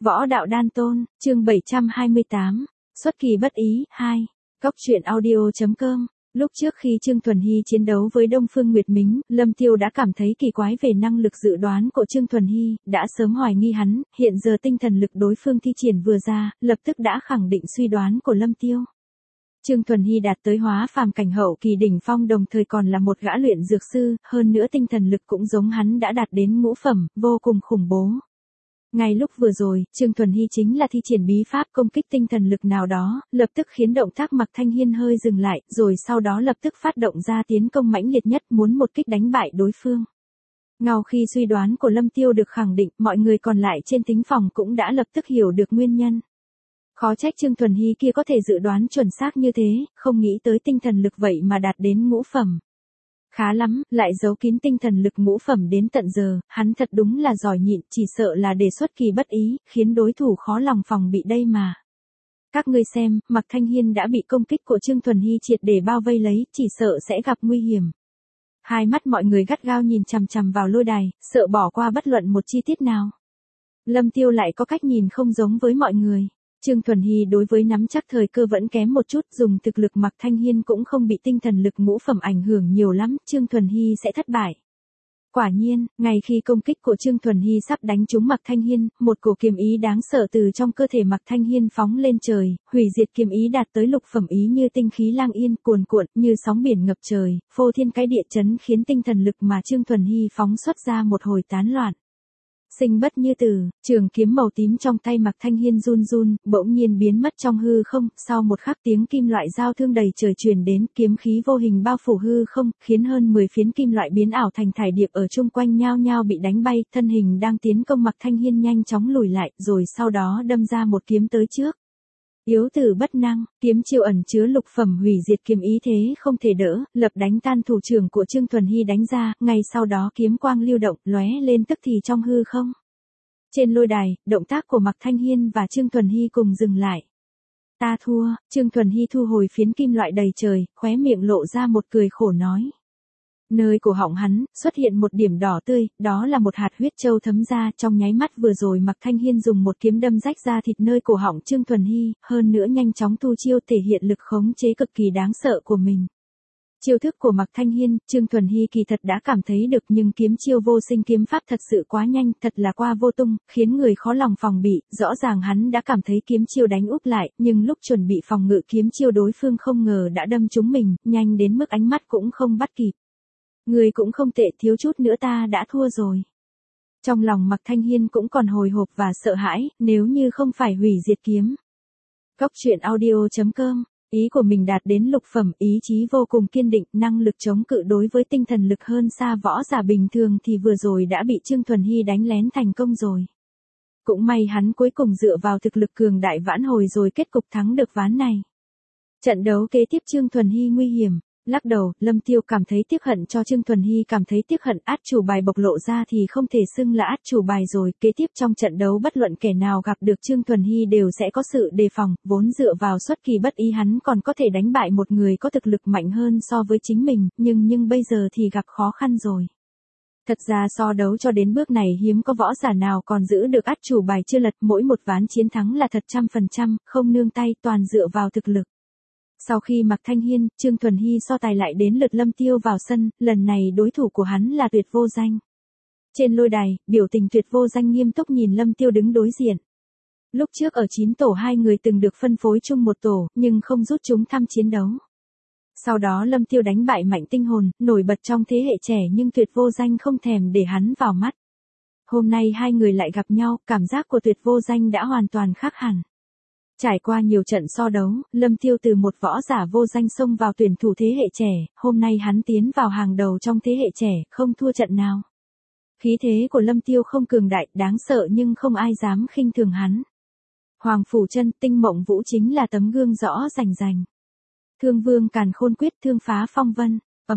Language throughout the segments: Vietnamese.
Võ đạo đan tôn, chương 728, xuất kỳ bất ý, 2. Cốc truyện audio.com. Lúc trước khi Trương Thuần Hy chiến đấu với Đông Phương Nguyệt Mính, Lâm Tiêu đã cảm thấy kỳ quái về năng lực dự đoán của Trương Thuần Hy, đã sớm hoài nghi hắn, hiện giờ tinh thần lực đối phương thi triển vừa ra, lập tức đã khẳng định suy đoán của Lâm Tiêu. Trương Thuần Hy đạt tới hóa phàm cảnh hậu kỳ đỉnh phong, đồng thời còn là một gã luyện dược sư, hơn nữa tinh thần lực cũng giống hắn đã đạt đến ngũ phẩm, vô cùng khủng bố. Ngay lúc vừa rồi, Trương Thuần Hy chính là thi triển bí pháp công kích tinh thần lực nào đó, lập tức khiến động tác Mạc Thanh Hiên hơi dừng lại, rồi sau đó lập tức phát động ra tiến công mãnh liệt nhất, muốn một kích đánh bại đối phương. Ngao khi suy đoán của Lâm Tiêu được khẳng định, mọi người còn lại trên thính phòng cũng đã lập tức hiểu được nguyên nhân. Khó trách Trương Thuần Hy kia có thể dự đoán chuẩn xác như thế, không nghĩ tới tinh thần lực vậy mà đạt đến ngũ phẩm. Khá lắm, lại giấu kín tinh thần lực ngũ phẩm đến tận giờ, hắn thật đúng là giỏi nhịn, chỉ sợ là đề xuất kỳ bất ý, khiến đối thủ khó lòng phòng bị đây mà. Các ngươi xem, Mạc Thanh Hiên đã bị công kích của Trương Thuần Hy triệt để bao vây lấy, chỉ sợ sẽ gặp nguy hiểm. Hai mắt mọi người gắt gao nhìn chằm chằm vào lôi đài, sợ bỏ qua bất luận một chi tiết nào. Lâm Tiêu lại có cách nhìn không giống với mọi người. Trương Thuần Hy đối với nắm chắc thời cơ vẫn kém một chút, dùng thực lực Mạc Thanh Hiên cũng không bị tinh thần lực ngũ phẩm ảnh hưởng nhiều lắm, Trương Thuần Hy sẽ thất bại. Quả nhiên, ngay khi công kích của Trương Thuần Hy sắp đánh trúng Mạc Thanh Hiên, một cổ kiếm ý đáng sợ từ trong cơ thể Mạc Thanh Hiên phóng lên trời, hủy diệt kiếm ý đạt tới lục phẩm ý như tinh khí lang yên, cuồn cuộn như sóng biển ngập trời, phô thiên cái địa chấn, khiến tinh thần lực mà Trương Thuần Hy phóng xuất ra một hồi tán loạn. Sinh bất như tử, trường kiếm màu tím trong tay Mạc Thanh Hiên run run, bỗng nhiên biến mất trong hư không, sau một khắc tiếng kim loại giao thương đầy trời truyền đến, kiếm khí vô hình bao phủ hư không, khiến hơn 10 phiến kim loại biến ảo thành thải điệp ở chung quanh nhao nhao bị đánh bay, thân hình đang tiến công Mạc Thanh Hiên nhanh chóng lùi lại, rồi sau đó đâm ra một kiếm tới trước. Yếu tử bất năng, kiếm chiêu ẩn chứa lục phẩm hủy diệt kiếm ý thế không thể đỡ, lập đánh tan thủ trưởng của Trương Thuần Hy đánh ra, ngay sau đó kiếm quang lưu động, lóe lên tức thì trong hư không. Trên lôi đài, động tác của Mạc Thanh Hiên và Trương Thuần Hy cùng dừng lại. Ta thua, Trương Thuần Hy thu hồi phiến kim loại đầy trời, khóe miệng lộ ra một cười khổ nói. Nơi cổ họng hắn, xuất hiện một điểm đỏ tươi, đó là một hạt huyết châu thấm ra, trong nháy mắt vừa rồi Mạc Thanh Hiên dùng một kiếm đâm rách ra thịt nơi cổ họng Trương Thuần Hy, hơn nữa nhanh chóng thu chiêu thể hiện lực khống chế cực kỳ đáng sợ của mình. Chiêu thức của Mạc Thanh Hiên, Trương Thuần Hy kỳ thật đã cảm thấy được, nhưng kiếm chiêu vô sinh kiếm pháp thật sự quá nhanh, thật là qua vô tung, khiến người khó lòng phòng bị, rõ ràng hắn đã cảm thấy kiếm chiêu đánh úp lại, nhưng lúc chuẩn bị phòng ngự kiếm chiêu đối phương không ngờ đã đâm trúng mình, nhanh đến mức ánh mắt cũng không bắt kịp. Người cũng không tệ, thiếu chút nữa ta đã thua rồi. Trong lòng Mạc Thanh Hiên cũng còn hồi hộp và sợ hãi, nếu như không phải hủy diệt kiếm. Cốc truyện audio.com. Ý của mình đạt đến lục phẩm, ý chí vô cùng kiên định, năng lực chống cự đối với tinh thần lực hơn xa võ giả bình thường thì vừa rồi đã bị Trương Thuần Hy đánh lén thành công rồi. Cũng may hắn cuối cùng dựa vào thực lực cường đại vãn hồi rồi kết cục thắng được ván này. Trận đấu kế tiếp Trương Thuần Hy nguy hiểm. Lắc đầu, Lâm Tiêu cảm thấy tiếc hận cho Trương Thuần Hy, cảm thấy tiếc hận, át chủ bài bộc lộ ra thì không thể xưng là át chủ bài rồi, kế tiếp trong trận đấu bất luận kẻ nào gặp được Trương Thuần Hy đều sẽ có sự đề phòng, vốn dựa vào xuất kỳ bất ý hắn còn có thể đánh bại một người có thực lực mạnh hơn so với chính mình, nhưng bây giờ thì gặp khó khăn rồi. Thật ra so đấu cho đến bước này hiếm có võ giả nào còn giữ được át chủ bài chưa lật, mỗi một ván chiến thắng là thật 100%, không nương tay, toàn dựa vào thực lực. Sau khi Mạc Thanh Hiên, Trương Thuần Hy so tài lại đến lượt Lâm Tiêu vào sân, lần này đối thủ của hắn là Tuyệt Vô Danh. Trên lôi đài, biểu tình Tuyệt Vô Danh nghiêm túc nhìn Lâm Tiêu đứng đối diện. Lúc trước ở 9 tổ hai người từng được phân phối chung một tổ, nhưng không rút chúng tham chiến đấu. Sau đó Lâm Tiêu đánh bại Mạnh Tinh Hồn, nổi bật trong thế hệ trẻ, nhưng Tuyệt Vô Danh không thèm để hắn vào mắt. Hôm nay hai người lại gặp nhau, cảm giác của Tuyệt Vô Danh đã hoàn toàn khác hẳn. Trải qua nhiều trận so đấu, Lâm Tiêu từ một võ giả vô danh xông vào tuyển thủ thế hệ trẻ, hôm nay hắn tiến vào hàng đầu trong thế hệ trẻ, không thua trận nào. Khí thế của Lâm Tiêu không cường đại, đáng sợ, nhưng không ai dám khinh thường hắn. Hoàng Phủ Chân, Tinh Mộng Vũ chính là tấm gương rõ rành rành. Thương Vương Càn Khôn Quyết, thương phá phong vân.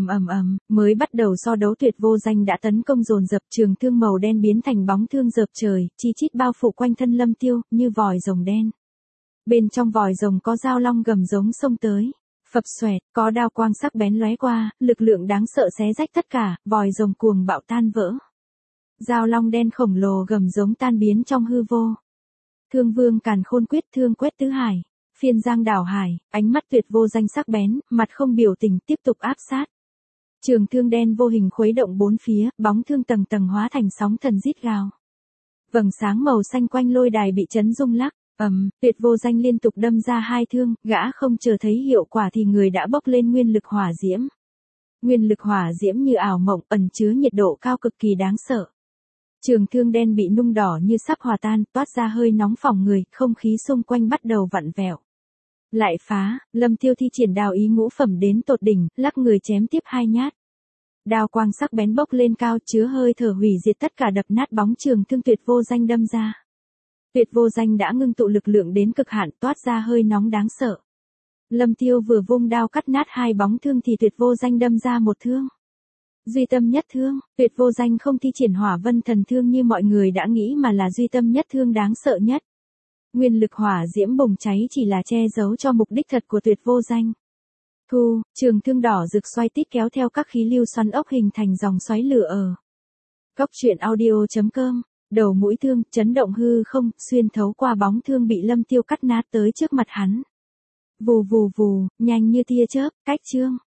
Mới bắt đầu so đấu Tuyệt Vô Danh đã tấn công dồn dập, trường thương màu đen biến thành bóng thương dợp trời, chi chít bao phủ quanh thân Lâm Tiêu, như vòi rồng đen. Bên trong vòi rồng có dao long gầm giống xông tới, phập xoẹt, có đao quang sắc bén lóe qua, lực lượng đáng sợ xé rách tất cả, vòi rồng cuồng bạo tan vỡ. Dao long đen khổng lồ gầm giống tan biến trong hư vô. Thương vương càn khôn quyết, thương quét tứ hải. Phiên giang đảo hải, ánh mắt tuyệt vô danh sắc bén, mặt không biểu tình tiếp tục áp sát. Trường thương đen vô hình khuấy động bốn phía, bóng thương tầng tầng hóa thành sóng thần rít gào. Vầng sáng màu xanh quanh lôi đài bị chấn rung lắc, tuyệt vô danh liên tục đâm ra hai thương, gã không chờ thấy hiệu quả thì người đã bốc lên nguyên lực hỏa diễm. Nguyên lực hỏa diễm như ảo mộng, ẩn chứa nhiệt độ cao cực kỳ đáng sợ. Trường thương đen bị nung đỏ như sắp hòa tan, toát ra hơi nóng phỏng người, không khí xung quanh bắt đầu vặn vẹo. Lại phá, Lâm Tiêu thi triển đao ý ngũ phẩm đến tột đỉnh, lắc người chém tiếp hai nhát. Đao quang sắc bén bốc lên cao, chứa hơi thở hủy diệt tất cả, đập nát bóng trường thương tuyệt vô danh đâm ra. Tuyệt vô danh đã ngưng tụ lực lượng đến cực hạn, toát ra hơi nóng đáng sợ. Lâm Tiêu vừa vung đao cắt nát hai bóng thương thì tuyệt vô danh đâm ra một thương. Duy tâm nhất thương, tuyệt vô danh không thi triển hỏa vân thần thương như mọi người đã nghĩ mà là duy tâm nhất thương đáng sợ nhất. Nguyên lực hỏa diễm bùng cháy chỉ là che giấu cho mục đích thật của tuyệt vô danh. Thu, trường thương đỏ rực xoay tít kéo theo các khí lưu xoắn ốc hình thành dòng xoáy lửa ở. Cốc truyện audio.com, đầu mũi thương, chấn động hư không, xuyên thấu qua bóng thương bị Lâm Tiêu cắt nát tới trước mặt hắn. Vù vù vù, nhanh như tia chớp, cách chương.